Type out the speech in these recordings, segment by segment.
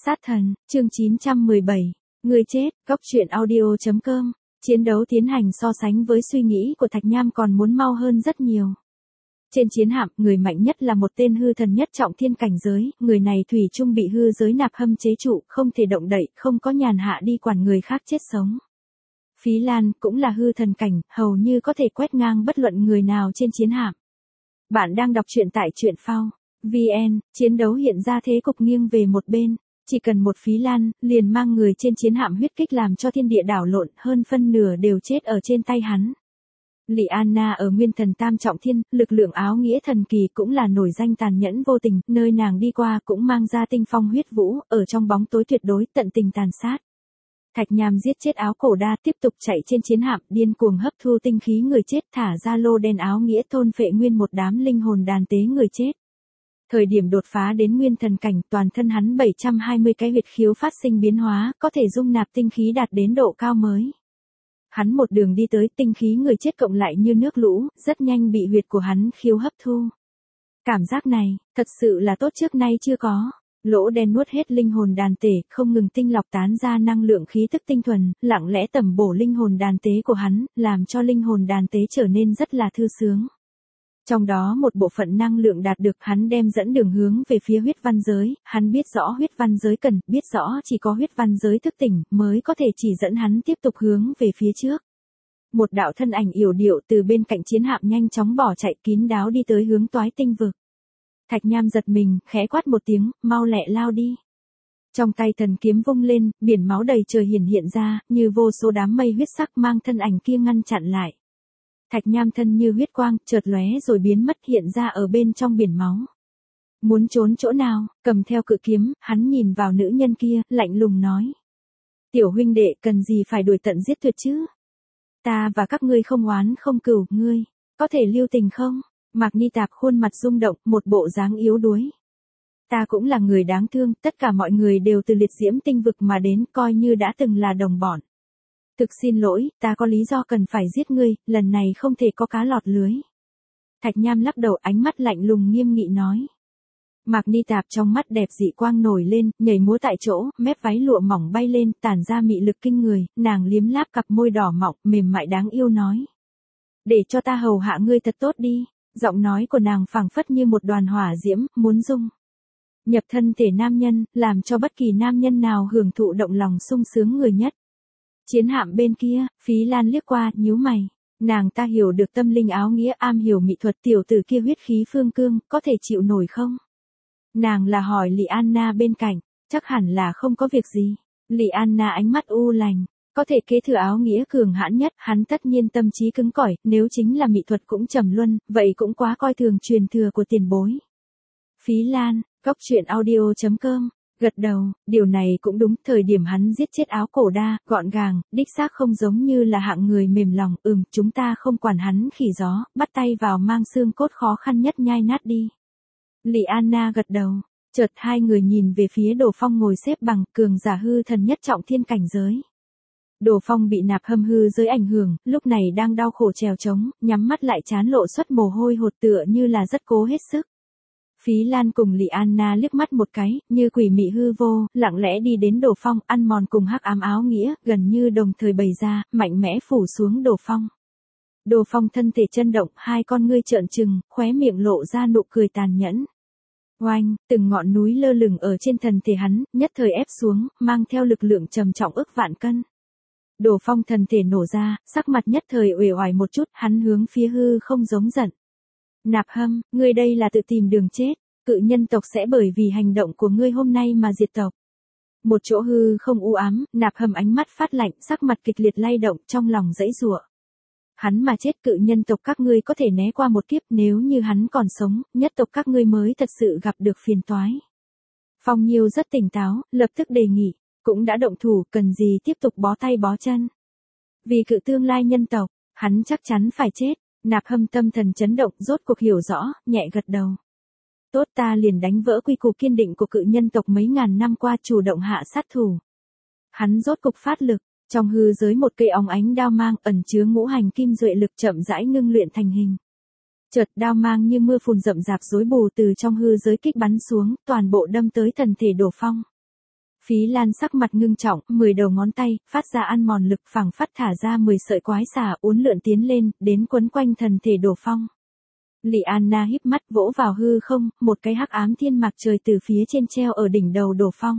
Sát thần, chương 917. Người chết, góc truyện audio.com. Chiến đấu tiến hành so sánh với suy nghĩ của Thạch Nham còn muốn mau hơn rất nhiều. Trên chiến hạm, người mạnh nhất là một tên hư thần nhất trọng thiên cảnh giới, người này thủy chung bị hư giới nạp hâm chế trụ, không thể động đậy, không có nhàn hạ đi quản người khác chết sống. Phí Lan cũng là hư thần cảnh, hầu như có thể quét ngang bất luận người nào trên chiến hạm. Bạn đang đọc truyện tại truyện phao VN, chiến đấu hiện ra thế cục nghiêng về một bên. Chỉ cần một Phí Lan, liền mang người trên chiến hạm huyết kích làm cho thiên địa đảo lộn, hơn phân nửa đều chết ở trên tay hắn. Lyanna ở Nguyên Thần Tam Trọng Thiên, lực lượng áo nghĩa thần kỳ cũng là nổi danh tàn nhẫn vô tình, nơi nàng đi qua cũng mang ra tinh phong huyết vũ, ở trong bóng tối tuyệt đối tận tình tàn sát. Thạch Nham giết chết áo cổ đa, tiếp tục chạy trên chiến hạm, điên cuồng hấp thu tinh khí người chết, thả ra lô đen áo nghĩa thôn phệ nguyên một đám linh hồn đàn tế người chết. Thời điểm đột phá đến nguyên thần cảnh, toàn thân hắn 720 cái huyệt khiếu phát sinh biến hóa, có thể dung nạp tinh khí đạt đến độ cao mới. Hắn một đường đi tới, tinh khí người chết cộng lại như nước lũ, rất nhanh bị huyệt của hắn khiếu hấp thu. Cảm giác này, thật sự là tốt trước nay chưa có. Lỗ đen nuốt hết linh hồn đàn tể, không ngừng tinh lọc tán ra năng lượng khí tức tinh thuần, lặng lẽ tẩm bổ linh hồn đàn tế của hắn, làm cho linh hồn đàn tế trở nên rất là thư sướng. Trong đó một bộ phận năng lượng đạt được hắn đem dẫn đường hướng về phía huyết văn giới, hắn biết rõ huyết văn giới cần, biết rõ chỉ có huyết văn giới thức tỉnh mới có thể chỉ dẫn hắn tiếp tục hướng về phía trước. Một đạo thân ảnh yểu điệu từ bên cạnh chiến hạm nhanh chóng bỏ chạy kín đáo đi tới hướng toái tinh vực. Thạch Nham giật mình, khẽ quát một tiếng, mau lẹ lao đi. Trong tay thần kiếm vung lên, biển máu đầy trời hiện ra, như vô số đám mây huyết sắc mang thân ảnh kia ngăn chặn lại. Thạch Nham thân như huyết quang, chợt lóe rồi biến mất hiện ra ở bên trong biển máu. Muốn trốn chỗ nào, cầm theo cự kiếm, hắn nhìn vào nữ nhân kia, lạnh lùng nói. Tiểu huynh đệ cần gì phải đuổi tận giết tuyệt chứ? Ta và các ngươi không oán không cừu, ngươi, có thể lưu tình không? Mạc Ni Tạp khuôn mặt rung động, một bộ dáng yếu đuối. Ta cũng là người đáng thương, tất cả mọi người đều từ liệt diễm tinh vực mà đến, coi như đã từng là đồng bọn. Thực xin lỗi, ta có lý do cần phải giết ngươi, lần này không thể có cá lọt lưới. Thạch Nham lắc đầu, ánh mắt lạnh lùng nghiêm nghị nói. Mạc Ni Tạp trong mắt đẹp dị quang nổi lên, nhảy múa tại chỗ, mép váy lụa mỏng bay lên, tản ra mị lực kinh người, nàng liếm láp cặp môi đỏ mọng, mềm mại đáng yêu nói. Để cho ta hầu hạ ngươi thật tốt đi. Giọng nói của nàng phảng phất như một đoàn hỏa diễm, muốn dung nhập thân thể nam nhân, làm cho bất kỳ nam nhân nào hưởng thụ động lòng sung sướng người nhất. Chiến hạm bên kia, Phí Lan liếc qua, nhíu mày. Nàng ta hiểu được tâm linh áo nghĩa, am hiểu mỹ thuật, tiểu tử kia huyết khí phương cương, có thể chịu nổi không? Nàng là hỏi Lyanna bên cạnh, chắc hẳn là không có việc gì. Lyanna ánh mắt u lành. Có thể kế thừa áo nghĩa cường hãn nhất, hắn tất nhiên tâm trí cứng cỏi, nếu chính là mỹ thuật cũng trầm luân, vậy cũng quá coi thường truyền thừa của tiền bối. Phí Lan, góc truyện audio.com, gật đầu, điều này cũng đúng, thời điểm hắn giết chết áo cổ đa, gọn gàng, đích xác không giống như là hạng người mềm lòng, chúng ta không quản hắn khỉ gió, bắt tay vào mang xương cốt khó khăn nhất nhai nát đi. Lyanna gật đầu, chợt hai người nhìn về phía Đồ Phong ngồi xếp bằng, cường giả hư thần nhất trọng thiên cảnh giới. Đồ Phong bị nạp hâm hư giới ảnh hưởng, lúc này đang đau khổ trèo trống, nhắm mắt lại trán lộ xuất mồ hôi hột tựa như là rất cố hết sức. Phí Lan cùng Lyanna liếc mắt một cái, như quỷ mị hư vô, lặng lẽ đi đến Đồ Phong, ăn mòn cùng hắc ám áo nghĩa, gần như đồng thời bày ra, mạnh mẽ phủ xuống Đồ Phong. Đồ Phong thân thể chấn động, hai con ngươi trợn trừng, khóe miệng lộ ra nụ cười tàn nhẫn. Oanh, từng ngọn núi lơ lửng ở trên thân thể hắn, nhất thời ép xuống, mang theo lực lượng trầm trọng ức vạn cân. Đồ Phong thần thể nổ ra, sắc mặt nhất thời uể oải một chút, hắn hướng phía hư không giống giận. Nạp hâm, ngươi đây là tự tìm đường chết, cự nhân tộc sẽ bởi vì hành động của ngươi hôm nay mà diệt tộc. Một chỗ hư không u ám, Nạp hâm ánh mắt phát lạnh, sắc mặt kịch liệt lay động, trong lòng giãy giụa. Hắn mà chết, cự nhân tộc các ngươi có thể né qua một kiếp, nếu như hắn còn sống, nhất tộc các ngươi mới thật sự gặp được phiền toái. Phong Nhiêu rất tỉnh táo, lập tức đề nghị. Cũng đã động thủ, cần gì tiếp tục bó tay bó chân. Vì cự tương lai nhân tộc, hắn chắc chắn phải chết. Nạp hâm tâm thần chấn động, rốt cuộc hiểu rõ, nhẹ gật đầu. Tốt, ta liền đánh vỡ quy củ kiên định của cự nhân tộc mấy ngàn năm qua, chủ động hạ sát thủ. Hắn rốt cục phát lực, trong hư giới một cây óng ánh đao mang ẩn chứa ngũ hành kim duệ lực chậm rãi ngưng luyện thành hình. Chợt đao mang như mưa phùn rậm rạp rối bù từ trong hư giới kích bắn xuống, toàn bộ đâm tới thần thể Đồ Phong. Phí Lan sắc mặt ngưng trọng, 10 đầu ngón tay, phát ra ăn mòn lực phảng phất thả ra 10 sợi quái xà uốn lượn tiến lên, đến quấn quanh thân thể Đồ Phong. Liana híp mắt vỗ vào hư không, một cái hắc ám thiên mạc trời từ phía trên treo ở đỉnh đầu Đồ Phong.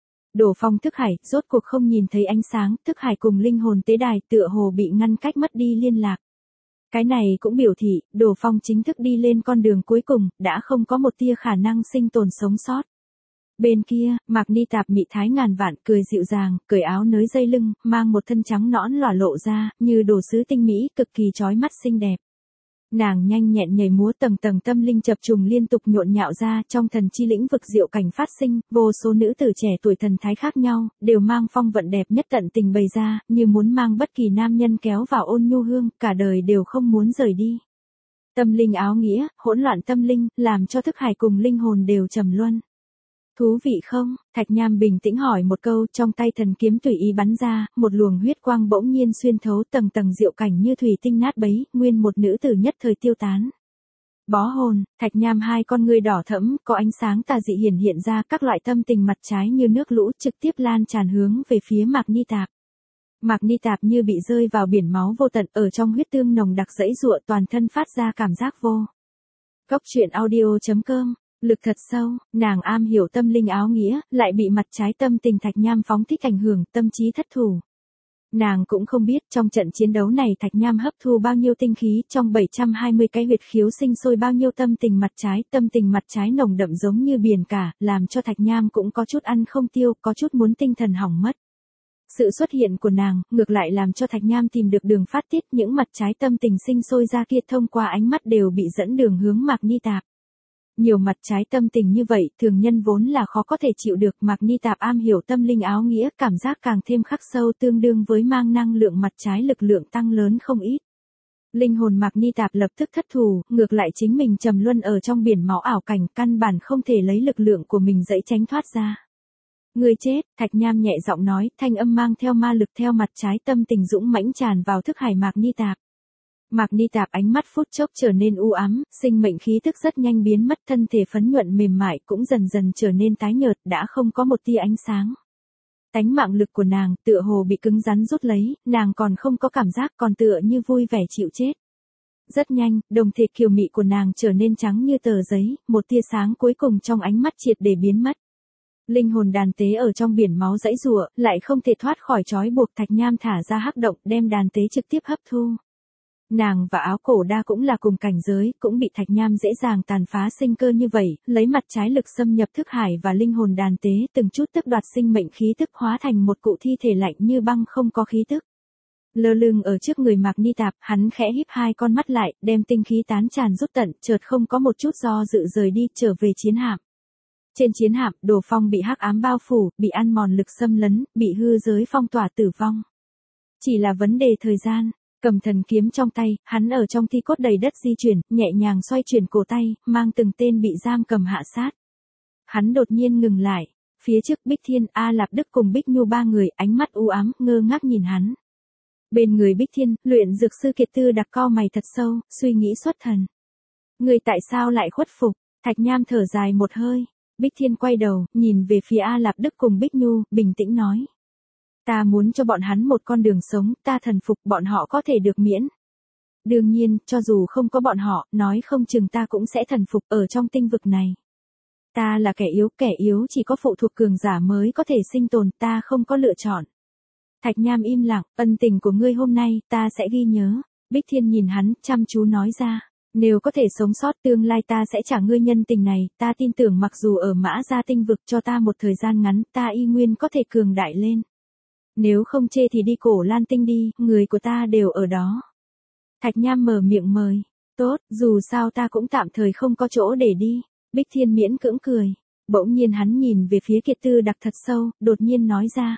Đồ Phong thức hải, rốt cuộc không nhìn thấy ánh sáng, thức hải cùng linh hồn tế đài tựa hồ bị ngăn cách mất đi liên lạc. Cái này cũng biểu thị, Đồ Phong chính thức đi lên con đường cuối cùng, đã không có một tia khả năng sinh tồn sống sót. Bên kia, Mạc Ni Tạp mị thái ngàn vạn, cười dịu dàng, cởi áo nới dây lưng, mang một thân trắng nõn lòa lộ ra, như đồ sứ tinh mỹ, cực kỳ chói mắt xinh đẹp. Nàng nhanh nhẹn nhảy múa, tầng tầng tâm linh chập trùng liên tục nhộn nhạo ra, trong thần chi lĩnh vực diệu cảnh phát sinh, vô số nữ tử trẻ tuổi thần thái khác nhau, đều mang phong vận đẹp nhất tận tình bày ra, như muốn mang bất kỳ nam nhân kéo vào ôn nhu hương, cả đời đều không muốn rời đi. Tâm linh áo nghĩa, hỗn loạn tâm linh, làm cho thức hải cùng linh hồn đều trầm luân. Thú vị không? Thạch Nham bình tĩnh hỏi một câu, trong tay thần kiếm tùy ý bắn ra, một luồng huyết quang bỗng nhiên xuyên thấu, tầng tầng diệu cảnh như thủy tinh nát bấy, nguyên một nữ tử nhất thời tiêu tán. Bó hồn, Thạch Nham hai con ngươi đỏ thẫm, có ánh sáng tà dị hiển hiện ra, các loại tâm tình mặt trái như nước lũ trực tiếp lan tràn hướng về phía Mạc Ni Tạp. Mạc Ni Tạp như bị rơi vào biển máu vô tận, ở trong huyết tương nồng đặc dẫy giụa, toàn thân phát ra cảm giác vô. Góc truyện audio.com. Lực thật sâu, nàng am hiểu tâm linh áo nghĩa, lại bị mặt trái tâm tình Thạch Nham phóng thích ảnh hưởng, tâm trí thất thủ. Nàng cũng không biết trong trận chiến đấu này Thạch Nham hấp thu bao nhiêu tinh khí, trong 720 cái huyệt khiếu sinh sôi bao nhiêu tâm tình mặt trái nồng đậm giống như biển cả, làm cho Thạch Nham cũng có chút ăn không tiêu, có chút muốn tinh thần hỏng mất. Sự xuất hiện của nàng, ngược lại làm cho Thạch Nham tìm được đường phát tiết, những mặt trái tâm tình sinh sôi ra kia thông qua ánh mắt đều bị dẫn đường hướng Mạc Ni Tạp. Nhiều mặt trái tâm tình như vậy, thường nhân vốn là khó có thể chịu được, Mạc Ni Tạp am hiểu tâm linh áo nghĩa, cảm giác càng thêm khắc sâu, tương đương với mang năng lượng mặt trái lực lượng tăng lớn không ít. Linh hồn Mạc Ni Tạp lập tức thất thủ, ngược lại chính mình trầm luân ở trong biển máu ảo cảnh, căn bản không thể lấy lực lượng của mình dãy tránh thoát ra. Người chết, Thạch Nham nhẹ giọng nói, thanh âm mang theo ma lực theo mặt trái tâm tình dũng mãnh tràn vào thức hải Mạc Ni Tạp. Mạc Ni Tạp ánh mắt phút chốc trở nên u ám, sinh mệnh khí tức rất nhanh biến mất, thân thể phấn nhuận mềm mại cũng dần dần trở nên tái nhợt, đã không có một tia ánh sáng. Tánh mạng lực của nàng tựa hồ bị cứng rắn rút lấy, nàng còn không có cảm giác, còn tựa như vui vẻ chịu chết. Rất nhanh, đồng thể kiều mị của nàng trở nên trắng như tờ giấy, một tia sáng cuối cùng trong ánh mắt triệt để biến mất. Linh hồn đàn tế ở trong biển máu dãy giụa, lại không thể thoát khỏi trói buộc, Thạch Nham thả ra hắc động, đem đàn tế trực tiếp hấp thu. Nàng và áo cổ đa cũng là cùng cảnh giới, cũng bị Thạch Nham dễ dàng tàn phá sinh cơ như vậy, lấy mặt trái lực xâm nhập thức hải và linh hồn đàn tế, từng chút tức đoạt sinh mệnh khí tức, hóa thành một cụ thi thể lạnh như băng không có khí tức. Lơ lửng ở trước người Mạc Ni Tạp, hắn khẽ híp hai con mắt lại, đem tinh khí tán tràn rút tận, chợt không có một chút do dự rời đi, trở về chiến hạm. Trên chiến hạm, Đồ Phong bị hắc ám bao phủ, bị ăn mòn lực xâm lấn, bị hư giới phong tỏa tử vong. Chỉ là vấn đề thời gian. Cầm thần kiếm trong tay, hắn ở trong thi cốt đầy đất di chuyển, nhẹ nhàng xoay chuyển cổ tay, mang từng tên bị giam cầm hạ sát. Hắn đột nhiên ngừng lại, phía trước Bích Thiên, A Lạp Đức cùng Bích Nhu ba người, ánh mắt u ám, ngơ ngác nhìn hắn. Bên người Bích Thiên, luyện dược sư Kiệt Tư Đặc cau mày thật sâu, suy nghĩ xuất thần. Người tại sao lại khuất phục? Thạch Nham thở dài một hơi. Bích Thiên quay đầu, nhìn về phía A Lạp Đức cùng Bích Nhu, bình tĩnh nói. Ta muốn cho bọn hắn một con đường sống, ta thần phục, bọn họ có thể được miễn. Đương nhiên, cho dù không có bọn họ, nói không chừng ta cũng sẽ thần phục ở trong tinh vực này. Ta là kẻ yếu chỉ có phụ thuộc cường giả mới có thể sinh tồn, ta không có lựa chọn. Thạch Nham im lặng, ân tình của ngươi hôm nay, ta sẽ ghi nhớ. Bích Thiên nhìn hắn, chăm chú nói ra. Nếu có thể sống sót tương lai ta sẽ trả ngươi nhân tình này, ta tin tưởng mặc dù ở Mã Gia tinh vực cho ta một thời gian ngắn, ta y nguyên có thể cường đại lên. Nếu không chê thì đi Cổ Lan Tinh đi, người của ta đều ở đó. Thạch Nham mở miệng mời. Tốt, dù sao ta cũng tạm thời không có chỗ để đi. Bích Thiên miễn cưỡng cười. Bỗng nhiên hắn nhìn về phía Kiệt Tư Đặc thật sâu, đột nhiên nói ra.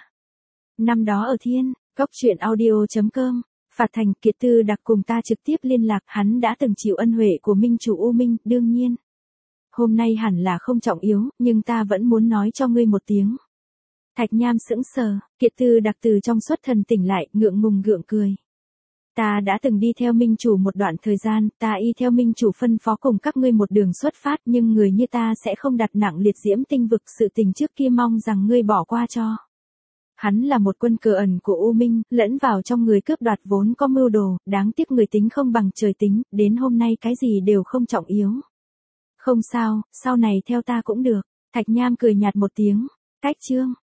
Năm đó ở Thiên, Góc truyện audio.com, Phạt Thành, Kiệt Tư Đặc cùng ta trực tiếp liên lạc, hắn đã từng chịu ân huệ của Minh Chủ U Minh, đương nhiên. Hôm nay hẳn là không trọng yếu, nhưng ta vẫn muốn nói cho ngươi một tiếng. Thạch Nham sững sờ, Kiệt Tư Đặc từ trong xuất thần tỉnh lại, ngượng ngùng gượng cười. Ta đã từng đi theo minh chủ một đoạn thời gian, ta y theo minh chủ phân phó cùng các ngươi một đường xuất phát, nhưng người như ta sẽ không đặt nặng liệt diễm tinh vực, sự tình trước kia mong rằng ngươi bỏ qua cho. Hắn là một quân cờ ẩn của U Minh, lẫn vào trong người cướp đoạt vốn có mưu đồ, đáng tiếc người tính không bằng trời tính, đến hôm nay cái gì đều không trọng yếu. Không sao, sau này theo ta cũng được. Thạch Nham cười nhạt một tiếng. Cách chương